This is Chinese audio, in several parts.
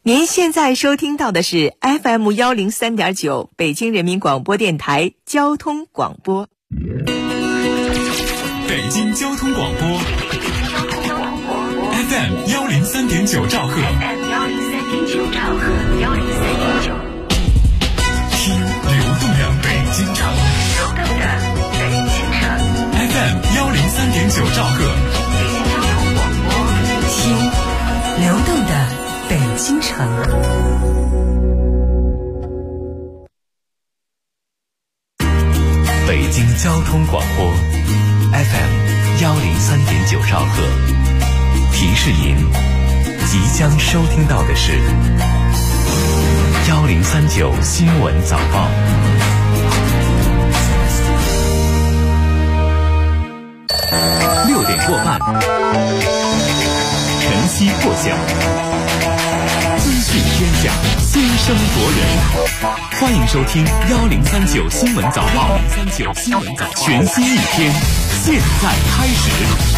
您现在收听到的是 FM103.9 北京人民广播电台交通广播。 北京交通广播 FM103.9 兆赫，听流动的北京城FM103.9 兆赫， 听流动的北京城。 北京交通广播 FM103.9 兆赫，提示您即将收听到的是1039新闻早报。6点过半，晨曦破晓，资讯天下，先声夺人。欢迎收听1039新闻早报，1039新闻早报，全新一天，现在开始。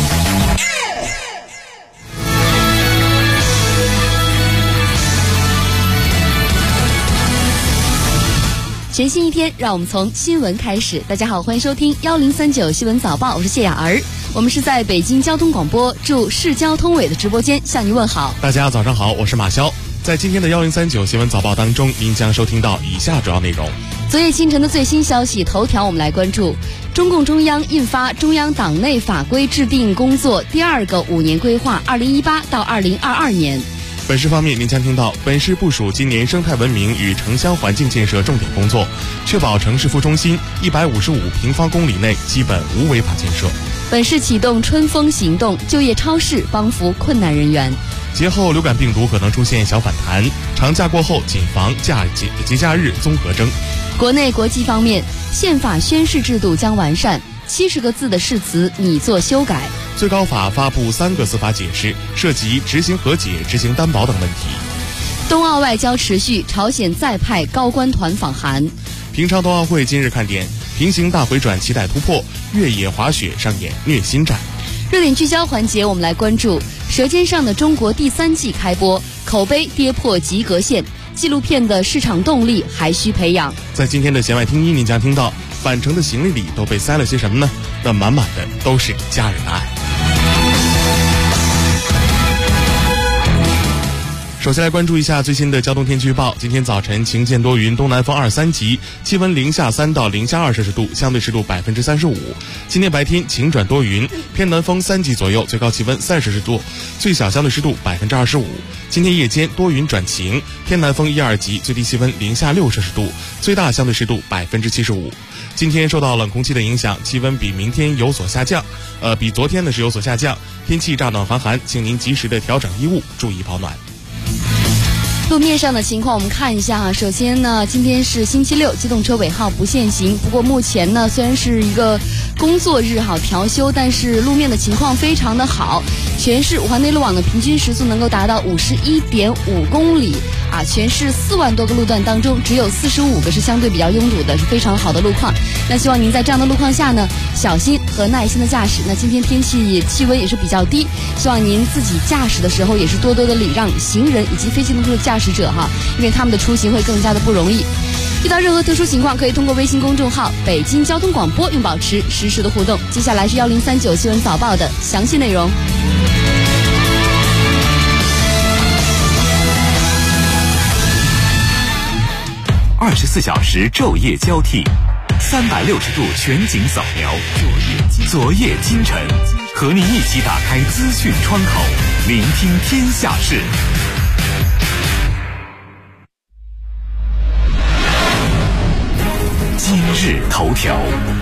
全新一天，让我们从新闻开始。大家好，欢迎收听1039新闻早报，我是谢雅儿。我们是在北京交通广播驻市交通委的直播间向您问好。 大家早上好，我是马潇。在今天的1039新闻早报当中，您将收听到以下主要内容。 昨夜清晨的最新消息头条，我们来关注中共中央印发中央党内法规制定工作第2个5年规划2018到2022年。 本市方面，您将听到本市部署今年生态文明与城乡环境建设重点工作，确保城市副中心155平方公里内基本无违法建设。 本市启动春风行动，就业超市帮扶困难人员。 节后流感病毒可能出现小反弹，长假过后谨防节假日综合征。 国内国际方面，宪法宣誓制度将完善，70个字的誓词拟作修改。 最高法发布3个司法解释，涉及执行和解、执行担保等问题。 冬奥外交持续，朝鲜再派高官团访韩。 平昌冬奥会今日看点，平行大回转期待突破，越野滑雪上演虐心战。 热点聚焦环节，我们来关注《舌尖上的中国》第3季开播，口碑跌破及格线，纪录片的市场动力还需培养。 在今天的弦外听一，您将听到返程的行李里都被塞了些什么呢？那满满的都是家人的爱。首先来关注一下最新的交通天气预报。今天早晨晴间多云，东南风2、3级，气温零下3到零下2摄氏度，相对湿度35%。今天白天晴转多云，偏南风3级左右，最高气温30摄氏度，最小相对湿度25%。今天夜间多云转晴，偏南风1、2级，最低气温零下6摄氏度，最大相对湿度75%。今天受到冷空气的影响，气温比明天有所下降，比昨天呢是有所下降，天气乍暖还寒，请您及时的调整衣物，注意保暖。 路面上的情况我们看一下哈。首先呢，今天是星期六，机动车尾号不限行。不过目前呢，虽然是一个工作日哈调休，但是路面的情况非常的好。全市五环内路网的平均时速能够达到51.5公里啊！全市4万多个路段当中，只有45个是相对比较拥堵的，是非常好的路况。那希望您在这样的路况下呢，小心和耐心的驾驶。那今天气温也是比较低，希望您自己驾驶的时候也是多多的礼让行人以及非机动车的驾驶者哈，因为他们的出行会更加的不容易。遇到任何特殊情况，可以通过微信公众号北京交通广播保持实时的互动。接下来是1039新闻早报的详细内容。 24小时昼夜交替，360度全景扫描，昨夜今晨，和您一起打开资讯窗口，聆听天下事。今日头条。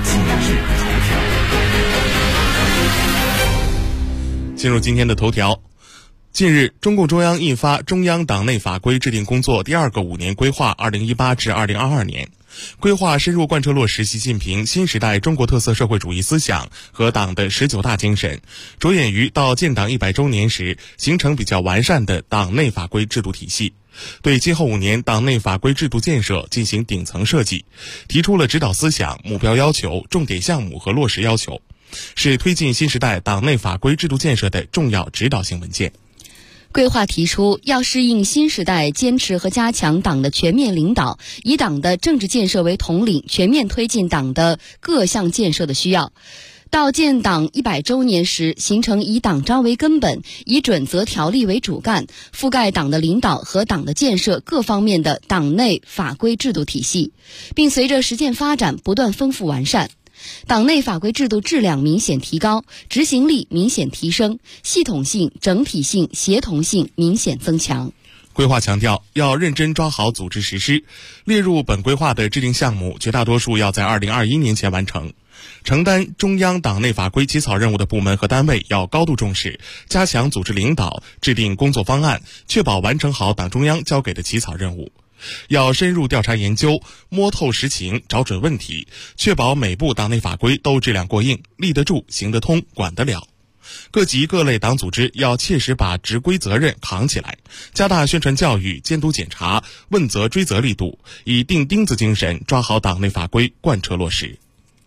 进入今天的头条。近日，中共中央印发中央党内法规制定工作第2个5年规划2018至2022年，规划深入贯彻落实习近平新时代中国特色社会主义思想和党的19大精神，着眼于到建党100周年时形成比较完善的党内法规制度体系，对今后5年党内法规制度建设进行顶层设计，提出了指导思想、目标要求、重点项目和落实要求，是推进新时代党内法规制度建设的重要指导性文件。 规划提出，要适应新时代，坚持和加强党的全面领导，以党的政治建设为统领，全面推进党的各项建设的需要。到建党100周年时，形成以党章为根本，以准则条例为主干，覆盖党的领导和党的建设各方面的党内法规制度体系，并随着实践发展不断丰富完善。党内法规制度质量明显提高，执行力明显提升，系统性、整体性、协同性明显增强。 规划强调，要认真抓好组织实施，列入本规划的制定项目，绝大多数要在2021年前完成。承担中央党内法规起草任务的部门和单位要高度重视，加强组织领导，制定工作方案，确保完成好党中央交给的起草任务。要深入调查研究，摸透实情，找准问题，确保每部党内法规都质量过硬，立得住，行得通，管得了。各级各类党组织要切实把职规责任扛起来，加大宣传教育、监督检查、问责追责力度，以钉钉子精神抓好党内法规，贯彻落实。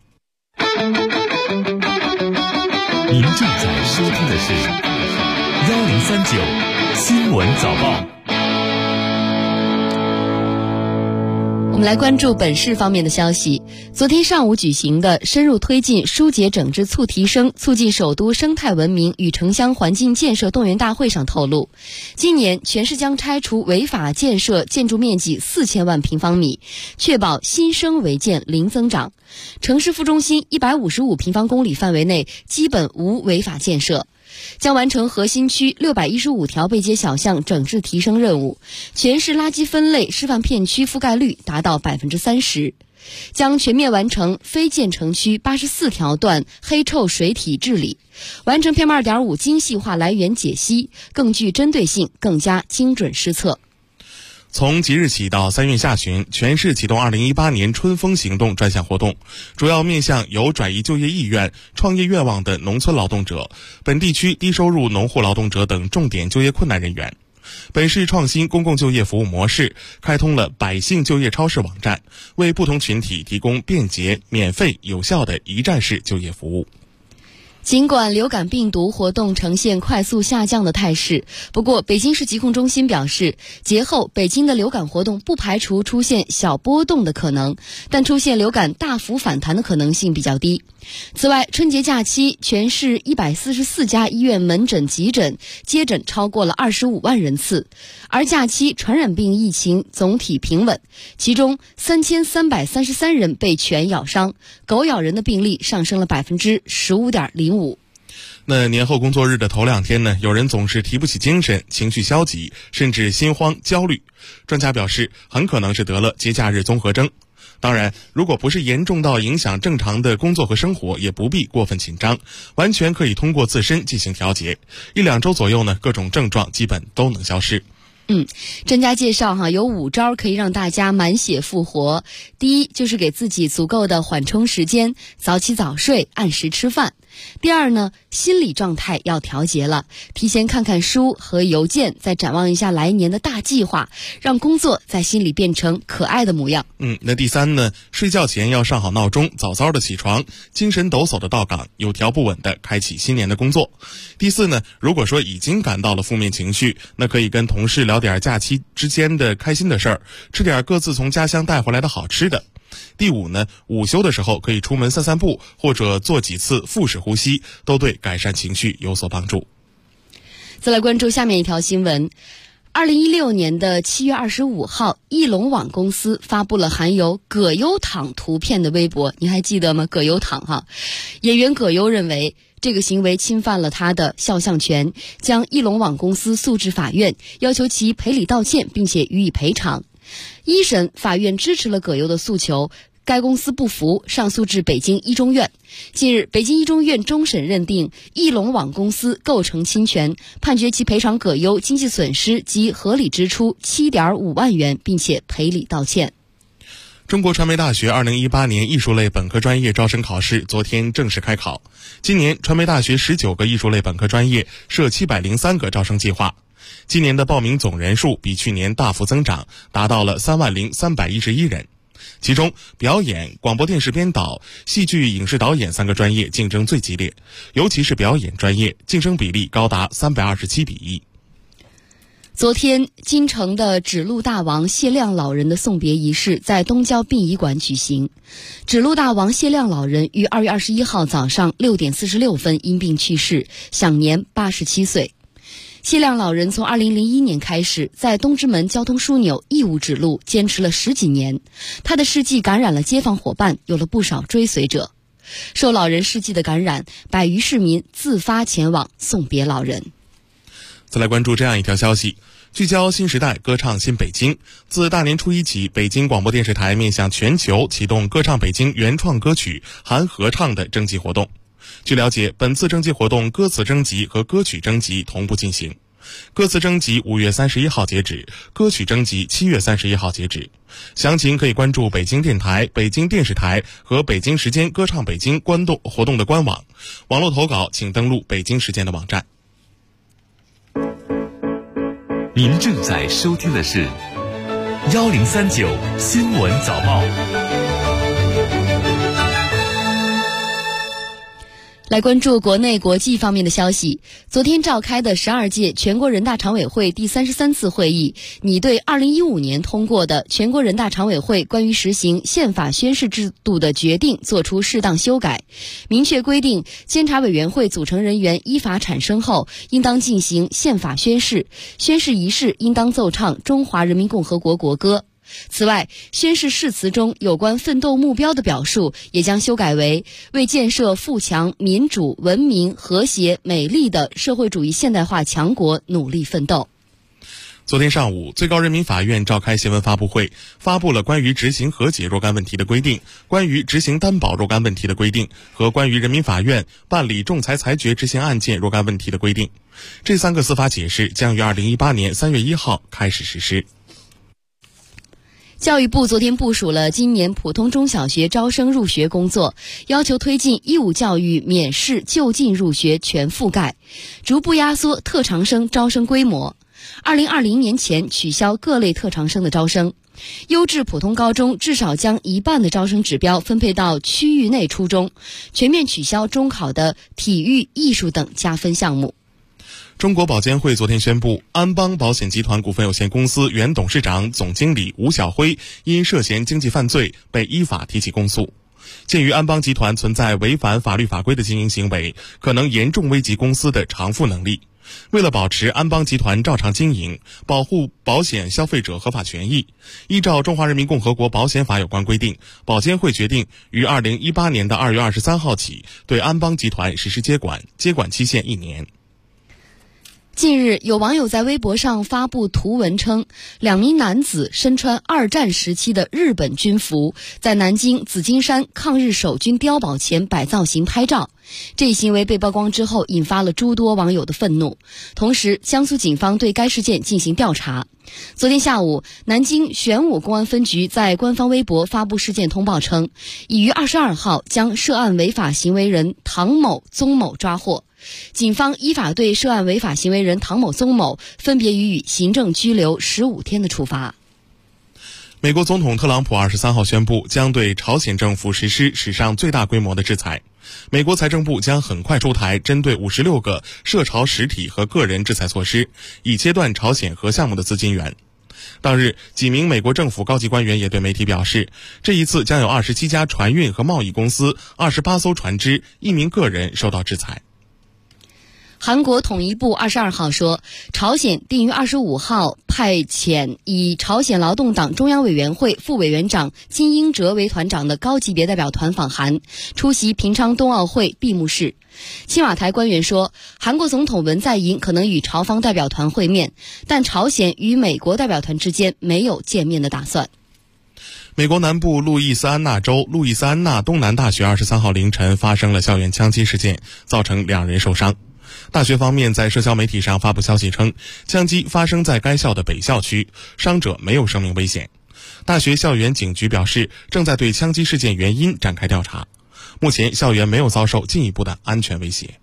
您正在收听的是1039新闻早报。 我们来关注本市方面的消息。昨天上午举行的深入推进疏解整治促提升，促进首都生态文明与城乡环境建设动员大会上透露，今年全市将拆除违法建设建筑面积4000万平方米，确保新生违建零增长。城市副中心155平方公里范围内基本无违法建设。将完成核心区615条背街小巷整治提升任务，全市垃圾分类示范片区覆盖率达到30%，将全面完成非建成区84条段黑臭水体治理，完成 PM2.5 精细化来源解析，更具针对性，更加精准施策。 从即日起到3月下旬，全市启动2018年春风行动专项活动，主要面向有转移就业意愿、创业愿望的农村劳动者、本地区低收入农户劳动者等重点就业困难人员。本市创新公共就业服务模式，开通了百姓就业超市网站，为不同群体提供便捷、免费、有效的一站式就业服务。 尽管流感病毒活动呈现快速下降的态势，不过北京市疾控中心表示，节后北京的流感活动不排除出现小波动的可能，但出现流感大幅反弹的可能性比较低。此外，春节假期全市144家医院门诊急诊接诊超过了25万人次，而假期传染病疫情总体平稳，其中3333人被犬咬伤，狗咬人的病例上升了15.05%。 那年后工作日的头2天呢，有人总是提不起精神，情绪消极，甚至心慌焦虑。专家表示，很可能是得了节假日综合征。当然，如果不是严重到影响正常的工作和生活，也不必过分紧张，完全可以通过自身进行调节。1-2周左右呢，各种症状基本都能消失。 专家介绍有5招可以让大家满血复活。第一，就是给自己足够的缓冲时间，早起早睡，按时吃饭。第二呢，心理状态要调节了，提前看看书和邮件，再展望一下来年的大计划，让工作在心里变成可爱的模样。 那第三呢，睡觉前要上好闹钟，早早的起床，精神抖擞的到岗，有条不紊的开启新年的工作。第四呢，如果说已经感到了负面情绪，那可以跟同事聊点假期之间的开心的事儿，吃点各自从家乡带回来的好吃的。第5呢，午休的时候可以出门散散步，或者做几次腹式呼吸，都对改善情绪有所帮助。 再来关注下面一条新闻。2016年的7月25号，翼龙网公司发布了含有葛优躺图片的微博，你还记得吗？葛优躺演员葛优认为这个行为侵犯了他的肖像权，将翼龙网公司诉至法院，要求其赔礼道歉，并且予以赔偿。一审法院支持了葛优的诉求，该公司不服，上诉至北京一中院。近日，北京一中院终审认定翼龙网公司构成侵权，判决其赔偿葛优经济损失及合理支出7.5万元，并且赔礼道歉。 中国传媒大学2018年艺术类本科专业招生考试昨天正式开考。今年传媒大学19个艺术类本科专业设703个招生计划。今年的报名总人数比去年大幅增长，达到了30311人。其中，表演、广播电视编导、戏剧影视导演3个专业竞争最激烈，尤其是表演专业竞争比例高达327:1。 昨天，京城的指路大王谢亮老人的送别仪式在东郊殡仪馆举行。指路大王谢亮老人于2月21号早上6点46分因病去世，享年87岁。谢亮老人从2001年开始在东直门交通枢纽义务指路，坚持了10几年。他的事迹感染了街坊伙伴，有了不少追随者。受老人事迹的感染，百余市民自发前往送别老人。 再来关注这样一条消息，聚焦新时代，歌唱新北京。自大年初一起，北京广播电视台面向全球启动歌唱北京原创歌曲含合唱的征集活动。据了解，本次征集活动歌词征集和歌曲征集同步进行。歌词征集5月31号截止，歌曲征集7月31号截止。详情可以关注北京电台、北京电视台和北京时间歌唱北京活动的官网。网络投稿请登录北京时间的网站。 您正在收听的是1039新闻早报。 来关注国内国际方面的消息。昨天召开的12届全国人大常委会第33次会议拟对2015年通过的全国人大常委会关于实行宪法宣誓制度的决定作出适当修改，明确规定监察委员会组成人员依法产生后应当进行宪法宣誓，宣誓仪式应当奏唱中华人民共和国国歌。此外，宣誓誓词中有关奋斗目标的表述也将修改为为建设富强、民主、文明、和谐、美丽的社会主义现代化强国努力奋斗。 昨天上午，最高人民法院召开新闻发布会，发布了关于执行和解若干问题的规定、关于执行担保若干问题的规定和关于人民法院办理仲裁裁决执行案件若干问题的规定。这3个司法解释将于2018年3月1号开始实施。 教育部昨天部署了今年普通中小学招生入学工作，要求推进义务教育免试就近入学全覆盖，逐步压缩特长生招生规模。2020年前取消各类特长生的招生，优质普通高中至少将1半的招生指标分配到区域内初中，全面取消中考的体育、艺术等加分项目。 中国保监会昨天宣布，安邦保险集团股份有限公司原董事长、总经理吴晓辉因涉嫌经济犯罪被依法提起公诉。鉴于安邦集团存在违反法律法规的经营行为，可能严重危及公司的偿付能力。为了保持安邦集团照常经营，保护保险消费者合法权益，依照《中华人民共和国保险法》有关规定，保监会决定于2018年的2月23号起对安邦集团实施接管，接管期限1年。 近日，有网友在微博上发布图文称，2名男子身穿2战时期的日本军服，在南京紫金山抗日守军碉堡前摆造型拍照。这一行为被曝光之后，引发了诸多网友的愤怒。同时，江苏警方对该事件进行调查。昨天下午，南京玄武公安分局在官方微博发布事件通报称，已于22号将涉案违法行为人唐某、宗某抓获。警方依法对涉案违法行为人唐某、宗某分别予以行政拘留15天的处罚。 美国总统特朗普23号宣布，将对朝鲜政府实施史上最大规模的制裁。美国财政部将很快出台针对56个涉朝实体和个人制裁措施，以切断朝鲜核项目的资金源。当日，几名美国政府高级官员也对媒体表示，这一次将有27家船运和贸易公司、28艘船只、1名个人受到制裁。 韩国统一部22号说，朝鲜定于25号派遣以朝鲜劳动党中央委员会副委员长金英哲为团长的高级别代表团访韩，出席平昌冬奥会闭幕式。青瓦台官员说，韩国总统文在寅可能与朝方代表团会面，但朝鲜与美国代表团之间没有见面的打算。 美国南部路易斯安那州路易斯安那东南大学23号凌晨发生了校园枪击事件，造成2人受伤。大学方面在社交媒体上发布消息称，枪击发生在该校的北校区，伤者没有生命危险。大学校园警局表示，正在对枪击事件原因展开调查。目前校园没有遭受进一步的安全威胁。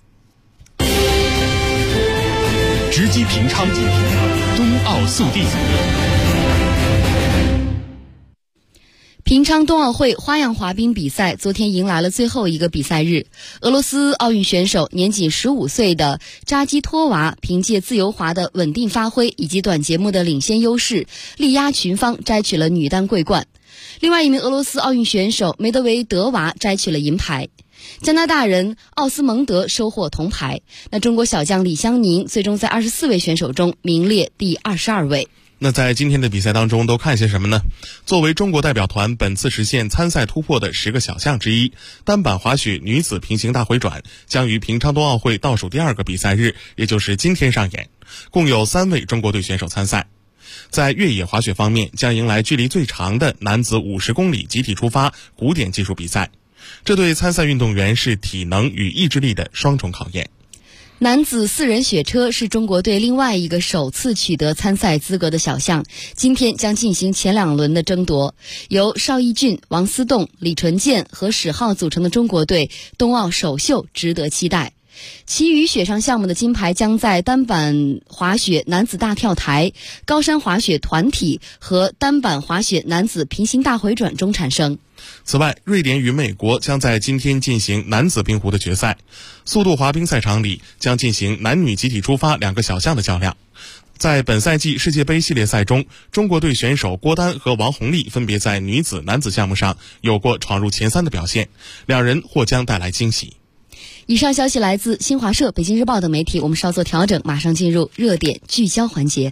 直击平昌，冬奥速递。 平昌冬奥会花样滑冰比赛昨天迎来了最后一个比赛日，俄罗斯奥运选手年仅15岁的扎基托娃凭借自由滑的稳定发挥以及短节目的领先优势，力压群芳摘取了女单桂冠。另外一名俄罗斯奥运选手梅德韦德娃摘取了银牌，加拿大人奥斯蒙德收获铜牌。那中国小将李湘宁最终在24位选手中名列第22位。 那在今天的比赛当中都看些什么呢？作为中国代表团本次实现参赛突破的10个小项之一，单板滑雪女子平行大回转将于平昌冬奥会倒数第2个比赛日，也就是今天上演，共有3位中国队选手参赛。在越野滑雪方面，将迎来距离最长的男子50公里集体出发古典技术比赛，这对参赛运动员是体能与意志力的双重考验。 男子4人雪车是中国队另外一个首次取得参赛资格的小项，今天将进行前2轮的争夺。由邵逸俊、王思栋、李纯健和史浩组成的中国队冬奥首秀值得期待。其余雪上项目的金牌将在单板滑雪男子大跳台、高山滑雪团体和单板滑雪男子平行大回转中产生。 此外，瑞典与美国将在今天进行男子冰壶的决赛，速度滑冰赛场里将进行男女集体出发2个小项的较量。在本赛季世界杯系列赛中，中国队选手郭丹和王红丽分别在女子、男子项目上有过闯入前3的表现，2人或将带来惊喜。 以上消息来自新华社、北京日报等媒体，我们稍作调整，马上进入热点聚焦环节。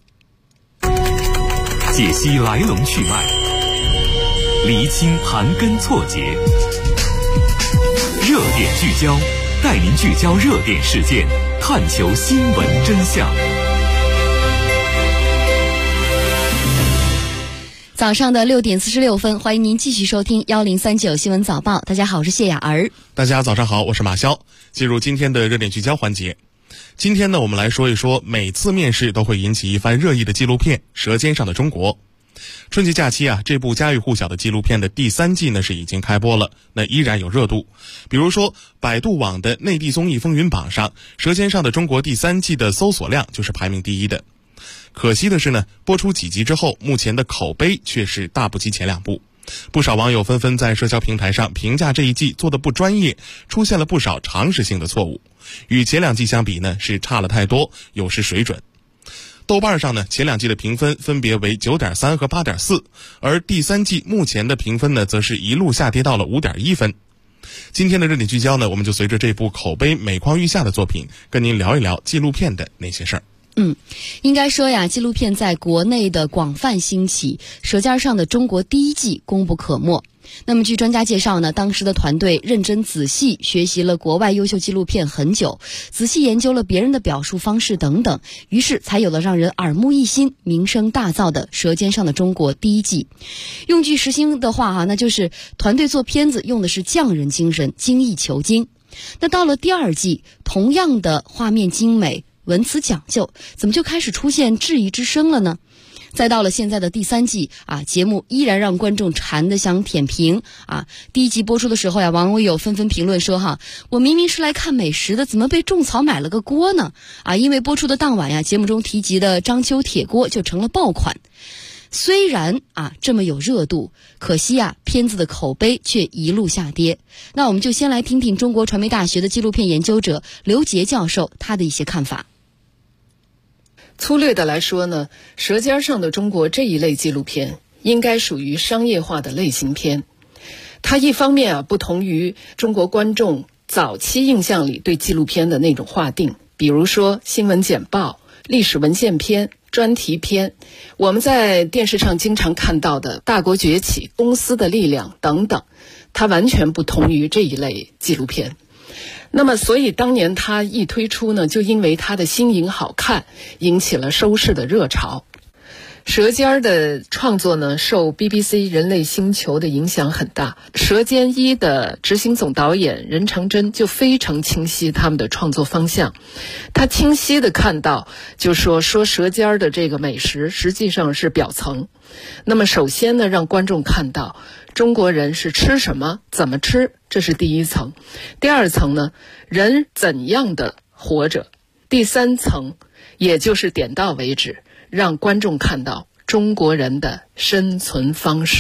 解析来龙去脉，厘清盘根错节，热点聚焦，带您聚焦热点事件，探求新闻真相。 早上的6点46分，欢迎您继续收听1039新闻早报。大家好，我是谢雅儿。 大家早上好，我是马潇。进入今天的热点聚焦环节。今天呢，我们来说一说每次面试都会引起一番热议的纪录片《舌尖上的中国》。春节假期啊，这部家喻户晓的纪录片的第3季呢是已经开播了，那依然有热度。比如说，百度网的内地综艺风云榜上，《舌尖上的中国》第3季的搜索量就是排名第1的。可惜的是呢，播出几集之后，目前的口碑却是大不及前2部。不少网友纷纷在社交平台上评价这一季做得不专业，出现了不少常识性的错误，与前2季相比呢是差了太多，有失水准。豆瓣上呢，前2季的评分分别为 9.3 和 8.4， 而第3季目前的评分呢则是一路下跌到了 5.1 分。今天的热点聚焦呢，我们就随着这部口碑每况愈下的作品，跟您聊一聊纪录片的那些事儿。 应该说呀，纪录片在国内的广泛兴起，《舌尖上的中国》第1季功不可没。那么据专家介绍呢，当时的团队认真仔细学习了国外优秀纪录片很久，仔细研究了别人的表述方式等等，于是才有了让人耳目一新、名声大噪的《舌尖上的中国》第1季。用句实心的话那就是团队做片子用的是匠人精神，精益求精。那到了第2季，同样的画面精美、文词讲究，怎么就开始出现质疑之声了呢？再到了现在的第3季节目依然让观众馋得想舔屏第1集播出的时候网友纷纷评论说我明明是来看美食的，怎么被种草买了个锅呢？因为播出的当晚节目中提及的章丘铁锅就成了爆款。虽然这么有热度，可惜片子的口碑却一路下跌。那我们就先来听听中国传媒大学的纪录片研究者刘杰教授他的一些看法。 粗略的来说呢，《舌尖上的中国》这一类纪录片应该属于商业化的类型片。它一方面不同于中国观众早期印象里对纪录片的那种划定，比如说新闻简报、历史文献片、专题片，我们在电视上经常看到的《大国崛起》、《公司的力量》等等，它完全不同于这一类纪录片。那么所以当年它一推出呢，就因为它的新颖好看，引起了收视的热潮。舌尖的创作呢，受 BBC 人类星球的影响很大。舌尖1的执行总导演任长征就非常清晰他们的创作方向。他清晰地看到，就说舌尖的这个美食实际上是表层。那么首先呢，让观众看到中国人是吃什么、怎么吃，这是第1层。第2层呢，人怎样的活着。第3层，也就是点到为止，让观众看到中国人的生存方式。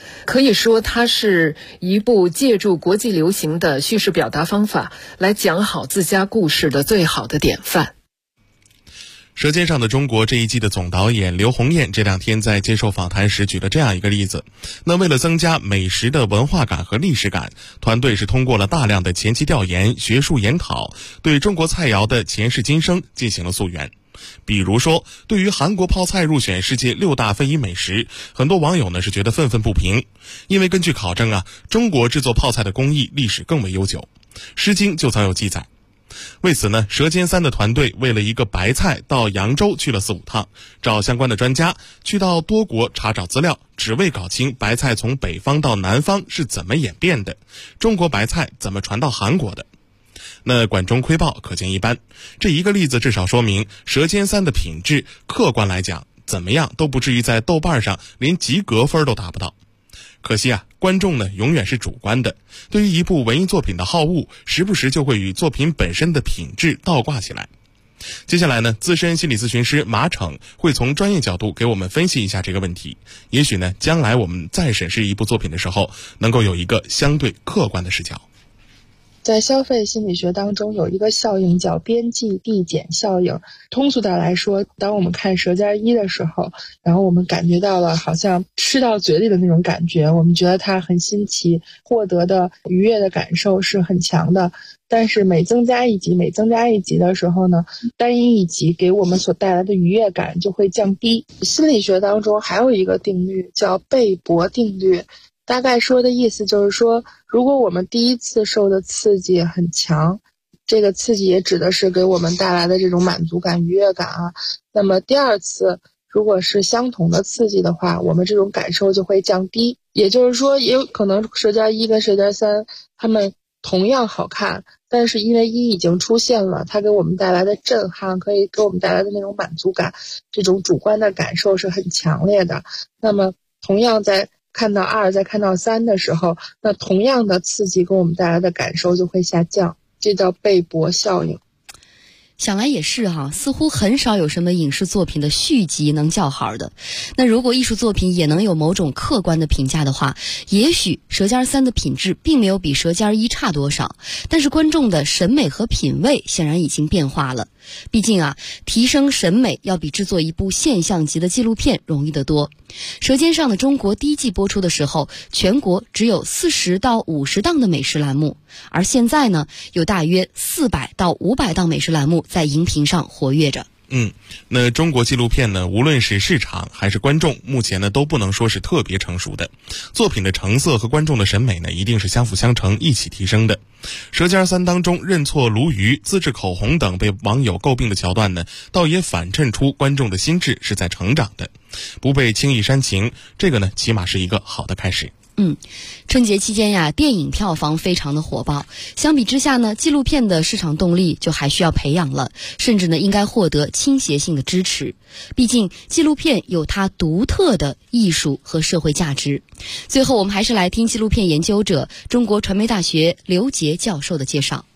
可以说它是一部借助国际流行的叙事表达方法来讲好自家故事的最好的典范。 舌尖上的中国这一季的总导演刘红艳这两天在接受访谈时举了这样一个例子。那为了增加美食的文化感和历史感，团队是通过了大量的前期调研、学术研讨，对中国菜肴的前世今生进行了溯源。比如说，对于韩国泡菜入选世界6大非遗美食，很多网友呢是觉得愤愤不平，因为根据考证啊，中国制作泡菜的工艺历史更为悠久，《诗经》就曾有记载。为此呢，舌尖3的团队为了一个白菜到扬州去了4-5趟，找相关的专家，去到多国查找资料，只为搞清白菜从北方到南方是怎么演变的，中国白菜怎么传到韩国的。那管中窥豹可见一斑，这一个例子至少说明舌尖3的品质客观来讲怎么样都不至于在豆瓣上连及格分都达不到。可惜啊，观众呢永远是主观的，对于一部文艺作品的好恶，时不时就会与作品本身的品质倒挂起来。接下来呢，资深心理咨询师马骋会从专业角度给我们分析一下这个问题，也许呢，将来我们再审视一部作品的时候，能够有一个相对客观的视角。 在消费心理学当中有一个效应叫边际递减效应。通俗的来说，当我们看舌尖1的时候，然后我们感觉到了好像吃到嘴里的那种感觉，我们觉得它很新奇，获得的愉悦的感受是很强的。但是每增加一级的时候呢，单一级给我们所带来的愉悦感就会降低。心理学当中还有一个定律叫贝博定律，大概说的意思就是说，如果我们第一次受的刺激很强，这个刺激也指的是给我们带来的这种满足感、愉悦感啊，那么第二次如果是相同的刺激的话，我们这种感受就会降低。也就是说，也有可能舌尖1跟舌尖3它们同样好看，但是因为1已经出现了，它给我们带来的震撼，可以给我们带来的那种满足感，这种主观的感受是很强烈的。那么同样在看到2再看到3的时候，那同样的刺激给我们带来的感受就会下降，这叫贝博效应。 想来也是哈，似乎很少有什么影视作品的续集能叫好的。那如果艺术作品也能有某种客观的评价的话，也许舌尖3的品质并没有比舌尖1差多少，但是观众的审美和品味显然已经变化了。毕竟啊，提升审美要比制作一部现象级的纪录片容易得多。舌尖上的中国第一季播出的时候，全国只有40到50档的美食栏目，而现在呢，有大约400到500档美食栏目在荧屏上活跃着。 那中国纪录片呢，无论是市场还是观众，目前呢都不能说是特别成熟的。作品的成色和观众的审美呢，一定是相辅相成，一起提升的。舌尖3当中认错鲈鱼、自制口红等被网友诟病的桥段呢，倒也反衬出观众的心智是在成长的，不被轻易煽情，这个呢起码是一个好的开始。 春节期间呀，电影票房非常的火爆。相比之下呢，纪录片的市场动力就还需要培养了，甚至呢应该获得倾斜性的支持。毕竟纪录片有它独特的艺术和社会价值。最后我们还是来听纪录片研究者、中国传媒大学刘杰教授的介绍。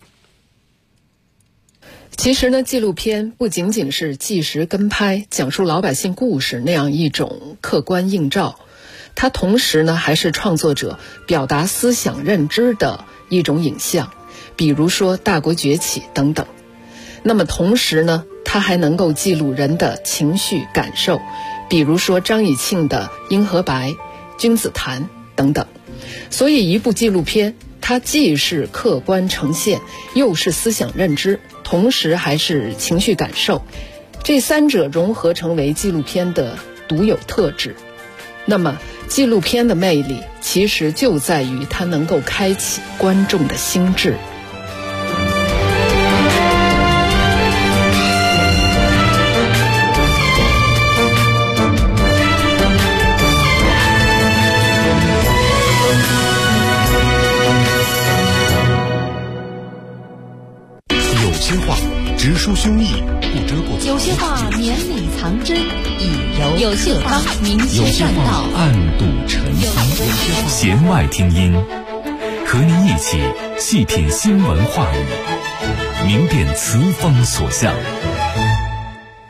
其实呢，纪录片不仅仅是纪实跟拍、讲述老百姓故事那样一种客观映照，它同时呢还是创作者表达思想认知的一种影像，比如说《大国崛起》等等。那么同时呢，它还能够记录人的情绪感受，比如说张以庆的《英和白》《君子坛》等等。所以一部纪录片，它既是客观呈现，又是思想认知，同时还是情绪感受，这三者融合成为纪录片的独有特质。那么纪录片的魅力其实就在于它能够开启观众的心智。 有些话直抒胸臆，不遮过； 有些话绵里藏针，以柔有些话明有些确道， 暗度陈仓。弦外听音，和您一起细品新闻话语，明辨词锋所向。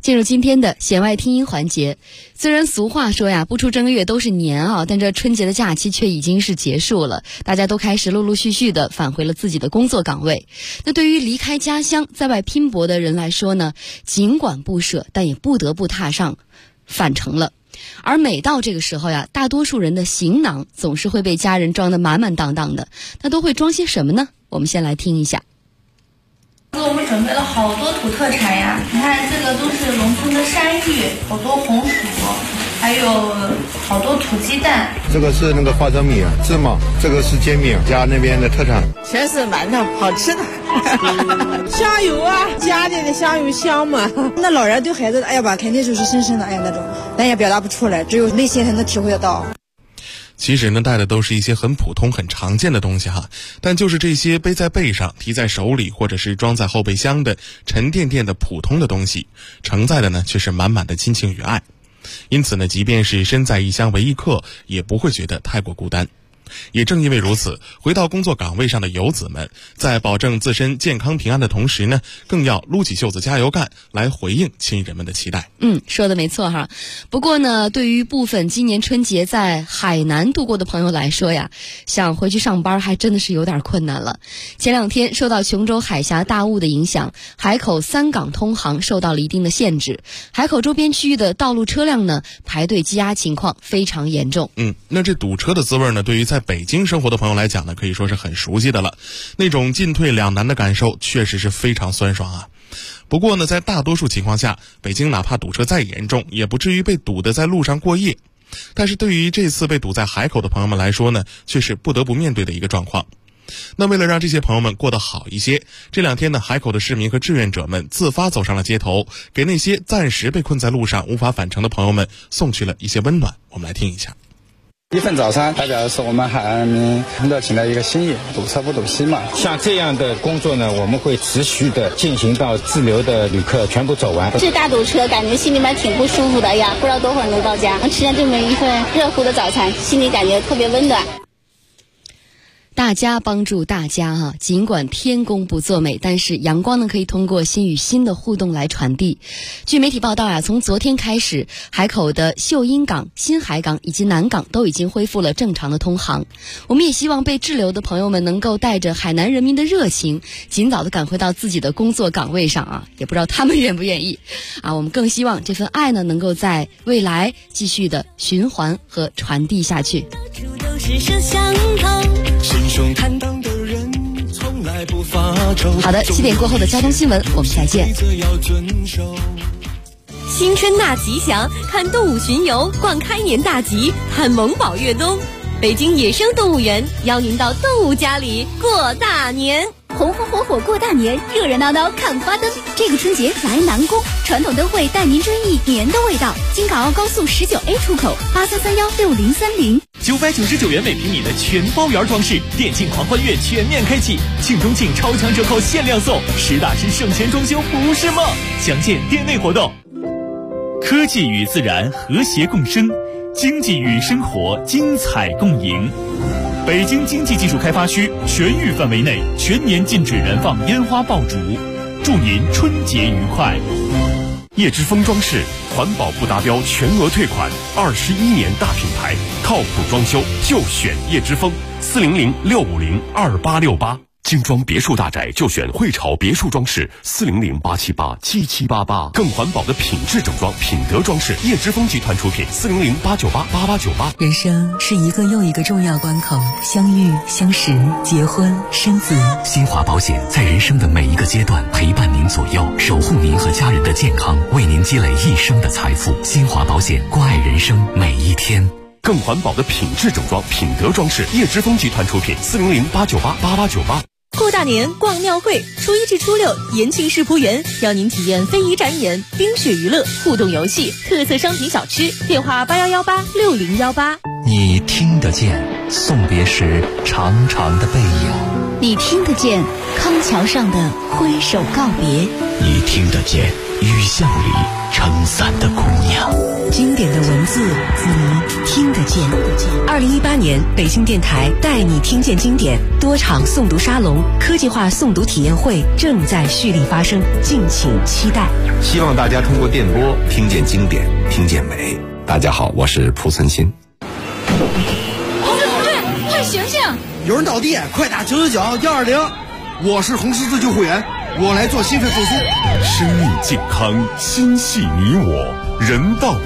进入今天的弦外听音环节。虽然俗话说呀，不出正月都是年啊，但这春节的假期却已经是结束了，大家都开始陆陆续续的返回了自己的工作岗位。那对于离开家乡在外拼搏的人来说呢，尽管不舍，但也不得不踏上返程了。而每到这个时候呀，大多数人的行囊总是会被家人装得满满当当的，那都会装些什么呢？我们先来听一下。 给我们准备了好多土特产呀，你看这个都是农村的山芋，好多红薯，还有好多土鸡蛋。 这个是那个花生米啊，芝麻，这个是煎饼，家那边的特产。 全是馒头，好吃的。香油啊，家里的香油香嘛。那老人对孩子的爱吧，肯定就是深深的爱那种，咱也表达不出来，只有内心才能体会得到。 其实呢，带的都是一些很普通很常见的东西哈，但就是这些背在背上提在手里或者是装在后备箱的沉甸甸的普通的东西，承载的呢却是满满的亲情与爱。因此呢，即便是身在异乡为异客，也不会觉得太过孤单。也正因为如此，回到工作岗位上的游子们，在保证自身健康平安的同时呢，更要撸起袖子加油干，来回应亲人们的期待。 说的没错哈。不过呢，对于部分今年春节在海南度过的朋友来说呀，想回去上班还真的是有点困难了。前两天受到琼州海峡大雾的影响，海口3港通航受到了一定的限制，海口周边区域的道路车辆呢排队积压情况非常严重。 那这堵车的滋味呢，对于在北京生活的朋友来讲呢，可以说是很熟悉的了。那种进退两难的感受确实是非常酸爽啊。不过呢，在大多数情况下，北京哪怕堵车再严重，也不至于被堵得在路上过夜。但是对于这次被堵在海口的朋友们来说呢，却是不得不面对的一个状况。那为了让这些朋友们过得好一些，这两天呢，海口的市民和志愿者们自发走上了街头，给那些暂时被困在路上无法返程的朋友们送去了一些温暖。我们来听一下。 一份早餐代表的是我们海岸人民很热情的一个心意，堵车不堵心嘛。 像这样的工作呢，我们会持续的进行到滞留的旅客全部走完。 这大堵车感觉心里面挺不舒服的呀，不知道多会儿能到家，能吃上这么一份热乎的早餐，心里感觉特别温暖。 大家帮助大家哈，尽管天公不作美，但是阳光呢可以通过心与心的互动来传递。据媒体报道啊，从昨天开始，海口的秀英港、新海港以及南港都已经恢复了正常的通航。我们也希望被滞留的朋友们能够带着海南人民的热情，尽早的赶回到自己的工作岗位上啊，也不知道他们愿不愿意啊。我们更希望这份爱呢能够在未来继续的循环和传递下去。好的，7点过后的交通新闻，我们再见。 新春纳吉祥，看动物巡游，逛开年大吉，看萌宝越冬。北京野生动物园邀您到动物家里过大年。 红红火火过大年，热热闹闹看花灯。这个春节来南宫，传统灯会带您追忆年的味道。京港澳高速19A 出口，83316030。999 元每平米的全包圆装饰，电竞狂欢月全面开启，庆中庆超强折扣限量送，实打实省钱装修不是梦。详见店内活动。科技与自然和谐共生，经济与生活精彩共赢。北京经济技术开发区全域范围内全年禁止燃放烟花爆竹，祝您春节愉快。 叶之峰装饰环保不达标全额退款，21年大品牌，靠谱装修就选叶之峰，400-650-2868。精装别墅大宅就选汇潮别墅装饰，400-878-7788。更环保的品质整装品德装饰，叶之峰集团出品，400-898-8898。 人生是一个又一个重要关口，相遇、相识、结婚、生子。 新华保险在人生的每一个阶段陪伴您左右，守护您和家人的健康，为您积累一生的财富。新华保险，关爱人生每一天。 更环保的品质整装品德装饰，叶之峰集团出品，400-898-8898。 过大年逛庙会，初1至初6，延庆世仆园邀您体验非遗展演、冰雪娱乐、互动游戏、特色商品小吃。电话8118-6018。 你听得见送别时长长的背影， 你听得见康桥上的挥手告别， 你听得见雨巷里撑伞的姑娘。 经典的文字，你听听得见。2018年，北京电台带你听见经典多场诵读沙龙、科技化诵读体验会正在蓄力发生，敬请期待。 希望大家通过电波听见经典，听见美。大家好，我是蒲存昕。 同志，快醒醒！ 有人倒地，快打999-120。我是红十字救护员，我来做心肺复苏。 生命健康，心系你我，人道